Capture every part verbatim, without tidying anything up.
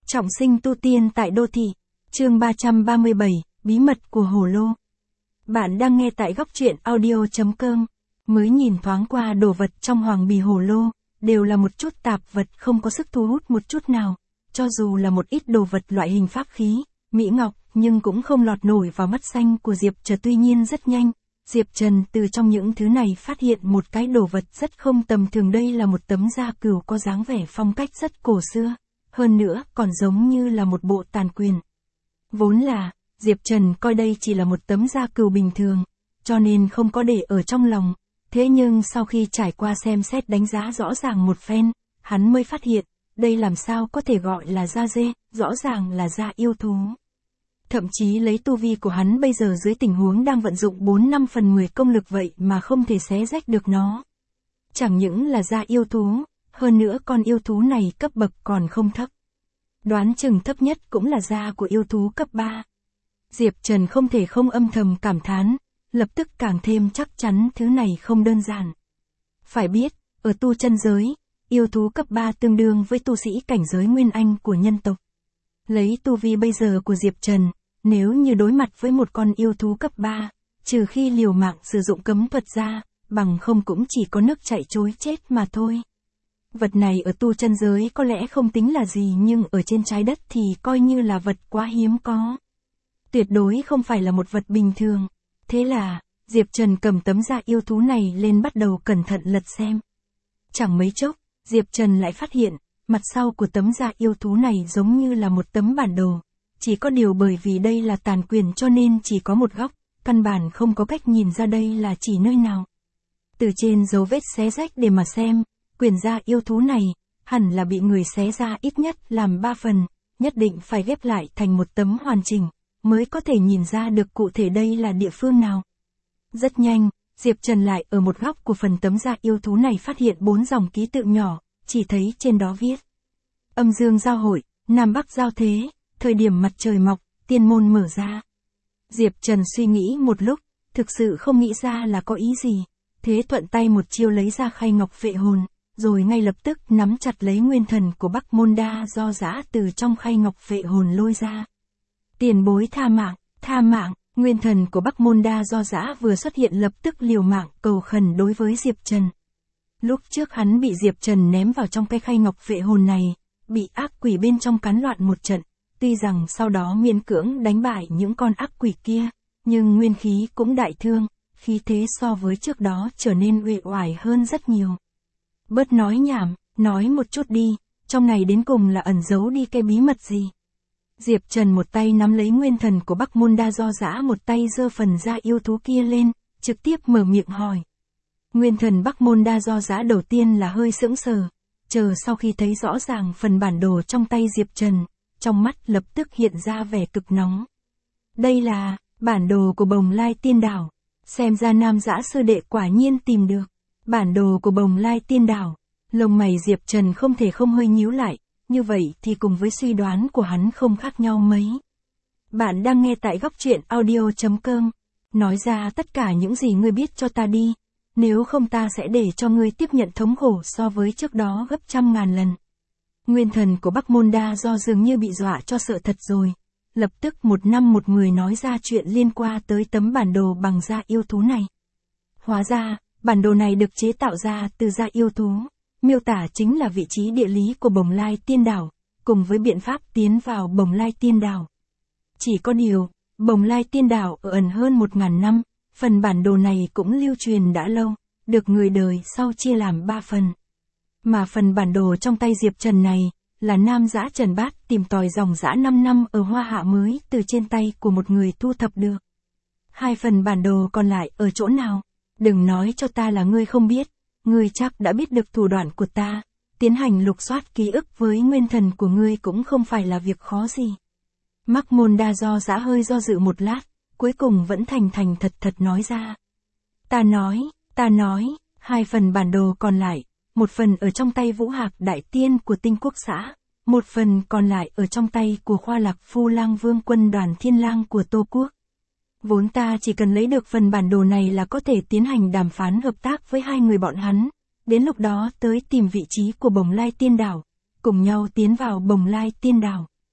Trọng sinh tu tiên tại đô thị. Chương ba trăm ba mươi bảy, bí mật của hồ lô. Bạn đang nghe tại góc truyện audio chấm com. Mới nhìn thoáng qua đồ vật trong hoàng bì hồ lô, đều là một chút tạp vật không có sức thu hút một chút nào. Cho dù là một ít đồ vật loại hình pháp khí, mỹ ngọc, nhưng cũng không lọt nổi vào mắt xanh của Diệp Trần. Tuy nhiên rất nhanh, Diệp Trần từ trong những thứ này phát hiện một cái đồ vật rất không tầm thường. Đây là một tấm da cừu có dáng vẻ phong cách rất cổ xưa. Hơn nữa, còn giống như là một bộ tàn quyền. Vốn là, Diệp Trần coi đây chỉ là một tấm da cừu bình thường, cho nên không có để ở trong lòng. Thế nhưng sau khi trải qua xem xét đánh giá rõ ràng một phen, hắn mới phát hiện, đây làm sao có thể gọi là da dê, rõ ràng là da yêu thú. Thậm chí lấy tu vi của hắn bây giờ dưới tình huống đang vận dụng bốn năm phần mười công lực vậy mà không thể xé rách được nó. Chẳng những là da yêu thú, hơn nữa con yêu thú này cấp bậc còn không thấp. Đoán chừng thấp nhất cũng là da của yêu thú cấp ba. Diệp Trần không thể không âm thầm cảm thán, lập tức càng thêm chắc chắn thứ này không đơn giản. Phải biết, ở tu chân giới, yêu thú cấp ba tương đương với tu sĩ cảnh giới nguyên anh của nhân tộc. Lấy tu vi bây giờ của Diệp Trần, nếu như đối mặt với một con yêu thú cấp ba, trừ khi liều mạng sử dụng cấm thuật ra, bằng không cũng chỉ có nước chảy trối chết mà thôi. Vật này ở tu chân giới có lẽ không tính là gì, nhưng ở trên trái đất thì coi như là vật quá hiếm có. Tuyệt đối không phải là một vật bình thường. Thế là, Diệp Trần cầm tấm da yêu thú này lên bắt đầu cẩn thận lật xem. Chẳng mấy chốc, Diệp Trần lại phát hiện, mặt sau của tấm da yêu thú này giống như là một tấm bản đồ. Chỉ có điều bởi vì đây là tàn quyền cho nên chỉ có một góc, căn bản không có cách nhìn ra đây là chỉ nơi nào. Từ trên dấu vết xé rách để mà xem, quyền da yêu thú này, hẳn là bị người xé ra ít nhất làm ba phần, nhất định phải ghép lại thành một tấm hoàn chỉnh, mới có thể nhìn ra được cụ thể đây là địa phương nào. Rất nhanh, Diệp Trần lại ở một góc của phần tấm da yêu thú này phát hiện bốn dòng ký tự nhỏ, chỉ thấy trên đó viết. Âm dương giao hội, Nam Bắc giao thế, thời điểm mặt trời mọc, tiên môn mở ra. Diệp Trần suy nghĩ một lúc, thực sự không nghĩ ra là có ý gì, thế thuận tay một chiêu lấy ra khay ngọc vệ hồn, rồi ngay lập tức nắm chặt lấy nguyên thần của Bắc Môn Đa Do Dã từ trong khay ngọc vệ hồn lôi ra. Tiền bối tha mạng, tha mạng, nguyên thần của Bắc Môn Đa Do Dã vừa xuất hiện lập tức liều mạng cầu khẩn đối với Diệp Trần. Lúc trước hắn bị Diệp Trần ném vào trong cái khay ngọc vệ hồn này, bị ác quỷ bên trong cắn loạn một trận, tuy rằng sau đó miễn cưỡng đánh bại những con ác quỷ kia, nhưng nguyên khí cũng đại thương, khí thế so với trước đó trở nên uể oải hơn rất nhiều. Bớt nói nhảm, nói một chút đi, trong này đến cùng là ẩn giấu đi cái bí mật gì? Diệp Trần một tay nắm lấy nguyên thần của Bắc Môn Đa Do Dã, một tay giơ phần da yêu thú kia lên, trực tiếp mở miệng hỏi. Nguyên thần Bắc Môn Đa Do Dã đầu tiên là hơi sững sờ, chờ sau khi thấy rõ ràng phần bản đồ trong tay Diệp Trần, trong mắt lập tức hiện ra vẻ cực nóng. Đây là bản đồ của Bồng Lai Tiên Đảo, xem ra Nam Dã sư đệ quả nhiên tìm được. Bản đồ của Bồng Lai Tiên Đảo, lông mày Diệp Trần không thể không hơi nhíu lại, như vậy thì cùng với suy đoán của hắn không khác nhau mấy. Bạn đang nghe tại góc truyện audio chấm com, nói ra tất cả những gì ngươi biết cho ta đi, nếu không ta sẽ để cho ngươi tiếp nhận thống khổ so với trước đó gấp trăm ngàn lần. Nguyên thần của Bắc Môn Đa Do dường như bị dọa cho sợ thật rồi, lập tức một năm một người nói ra chuyện liên quan tới tấm bản đồ bằng da yêu thú này. Hóa ra, bản đồ này được chế tạo ra từ da yêu thú, miêu tả chính là vị trí địa lý của Bồng Lai Tiên Đảo, cùng với biện pháp tiến vào Bồng Lai Tiên Đảo. Chỉ có điều, Bồng Lai Tiên Đảo ở ẩn hơn một ngàn năm, phần bản đồ này cũng lưu truyền đã lâu, được người đời sau chia làm ba phần. Mà phần bản đồ trong tay Diệp Trần này, là Nam Dã Trần Bát tìm tòi dòng dã năm năm ở Hoa Hạ mới từ trên tay của một người thu thập được. Hai phần bản đồ còn lại ở chỗ nào? Đừng nói cho ta là ngươi không biết, ngươi chắc đã biết được thủ đoạn của ta, tiến hành lục soát ký ức với nguyên thần của ngươi cũng không phải là việc khó gì. Bắc Môn Đa Do Dã hơi do dự một lát, cuối cùng vẫn thành thành thật thật nói ra. Ta nói, ta nói, hai phần bản đồ còn lại, một phần ở trong tay Vũ Hạc Đại Tiên của Tinh Quốc xã, một phần còn lại ở trong tay của Khoa Lạc Phu Lang Vương quân đoàn Thiên Lang của Tô Quốc. Vốn ta chỉ cần lấy được phần bản đồ này là có thể tiến hành đàm phán hợp tác với hai người bọn hắn, đến lúc đó tới tìm vị trí của Bồng Lai Tiên Đảo, cùng nhau tiến vào Bồng Lai Tiên Đảo,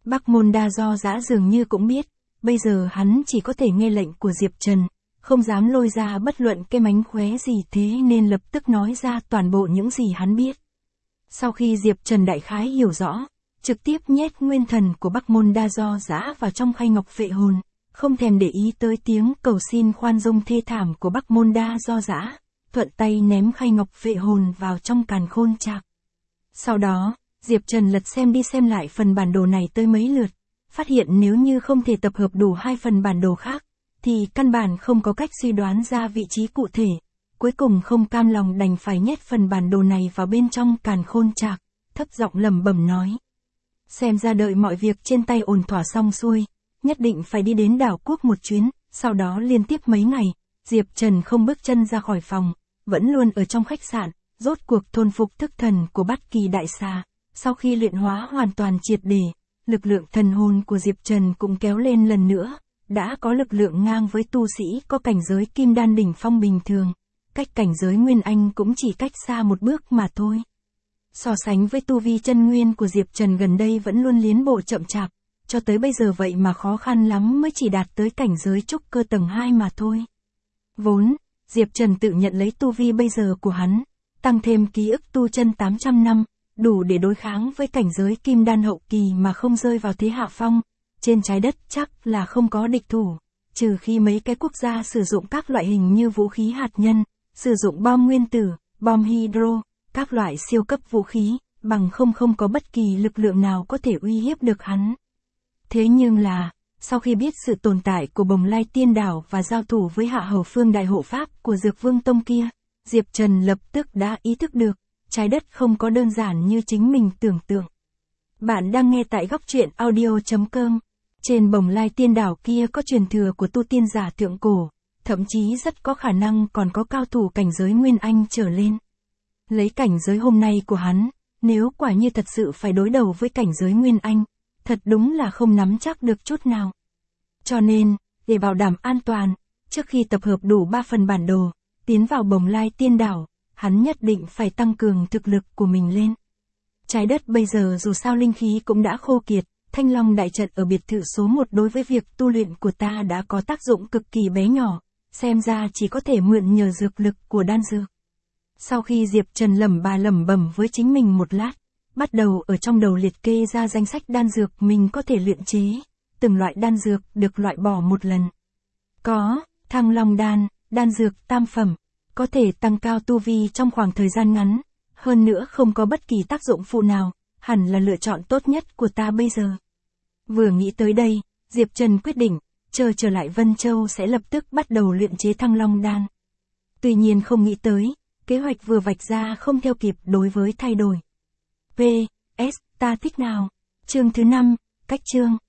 Bắc Môn Đa Do Dã dường như cũng biết, bây giờ hắn chỉ có thể nghe lệnh của Diệp Trần, không dám lôi ra bất luận cái mánh khóe gì, thế nên lập tức nói ra toàn bộ những gì hắn biết. Sau khi Diệp Trần đại khái hiểu rõ, trực tiếp nhét nguyên thần của Bắc Môn Đa Do Dã vào trong khay ngọc vệ hồn, không thèm để ý tới tiếng cầu xin khoan dung thê thảm của Bắc Môn Đa Do Dã, thuận tay ném khay ngọc vệ hồn vào trong càn khôn trạc. Sau đó, Diệp Trần lật xem đi xem lại phần bản đồ này tới mấy lượt, phát hiện nếu như không thể tập hợp đủ hai phần bản đồ khác, thì căn bản không có cách suy đoán ra vị trí cụ thể. Cuối cùng không cam lòng đành phải nhét phần bản đồ này vào bên trong càn khôn trạc, thấp giọng lẩm bẩm nói. Xem ra đợi mọi việc trên tay ổn thỏa xong xuôi, nhất định phải đi đến đảo quốc một chuyến. Sau đó liên tiếp mấy ngày, Diệp Trần không bước chân ra khỏi phòng, vẫn luôn ở trong khách sạn, rốt cuộc thôn phục thức thần của Bát Kỳ Đại Xà. Sau khi luyện hóa hoàn toàn triệt để, lực lượng thần hồn của Diệp Trần cũng kéo lên lần nữa, đã có lực lượng ngang với tu sĩ có cảnh giới kim đan đỉnh phong bình thường, cách cảnh giới Nguyên Anh cũng chỉ cách xa một bước mà thôi. So sánh với tu vi chân nguyên của Diệp Trần gần đây vẫn luôn liến bộ chậm chạp, cho tới bây giờ vậy mà khó khăn lắm mới chỉ đạt tới cảnh giới trúc cơ tầng hai mà thôi. Vốn, Diệp Trần tự nhận lấy tu vi bây giờ của hắn, tăng thêm ký ức tu chân tám trăm năm, đủ để đối kháng với cảnh giới kim đan hậu kỳ mà không rơi vào thế hạ phong. Trên trái đất chắc là không có địch thủ, trừ khi mấy cái quốc gia sử dụng các loại hình như vũ khí hạt nhân, sử dụng bom nguyên tử, bom hydro, các loại siêu cấp vũ khí, bằng không không có bất kỳ lực lượng nào có thể uy hiếp được hắn. Thế nhưng là, sau khi biết sự tồn tại của Bồng Lai Tiên Đảo và giao thủ với Hạ Hầu Phương đại hộ pháp của Dược Vương Tông kia, Diệp Trần lập tức đã ý thức được, trái đất không có đơn giản như chính mình tưởng tượng. Bạn đang nghe tại góc truyện audio chấm com. Trên Bồng Lai Tiên Đảo kia có truyền thừa của tu tiên giả thượng cổ, thậm chí rất có khả năng còn có cao thủ cảnh giới Nguyên Anh trở lên. Lấy cảnh giới hôm nay của hắn, nếu quả như thật sự phải đối đầu với cảnh giới Nguyên Anh, thật đúng là không nắm chắc được chút nào. Cho nên, để bảo đảm an toàn, trước khi tập hợp đủ ba phần bản đồ, tiến vào Bồng Lai Tiên Đảo, hắn nhất định phải tăng cường thực lực của mình lên. Trái đất bây giờ dù sao linh khí cũng đã khô kiệt, Thanh Long đại trận ở biệt thự số một đối với việc tu luyện của ta đã có tác dụng cực kỳ bé nhỏ, xem ra chỉ có thể mượn nhờ dược lực của đan dược. Sau khi Diệp Trần lẩm bà lẩm bẩm với chính mình một lát, bắt đầu ở trong đầu liệt kê ra danh sách đan dược mình có thể luyện chế, từng loại đan dược được loại bỏ một lần. Có, Thăng Long đan, đan dược tam phẩm, có thể tăng cao tu vi trong khoảng thời gian ngắn, hơn nữa không có bất kỳ tác dụng phụ nào, hẳn là lựa chọn tốt nhất của ta bây giờ. Vừa nghĩ tới đây, Diệp Trần quyết định, chờ trở lại Vân Châu sẽ lập tức bắt đầu luyện chế Thăng Long đan. Tuy nhiên không nghĩ tới, kế hoạch vừa vạch ra không theo kịp đối với thay đổi. pê ét, ta thích nào? Chương thứ năm, cách chương.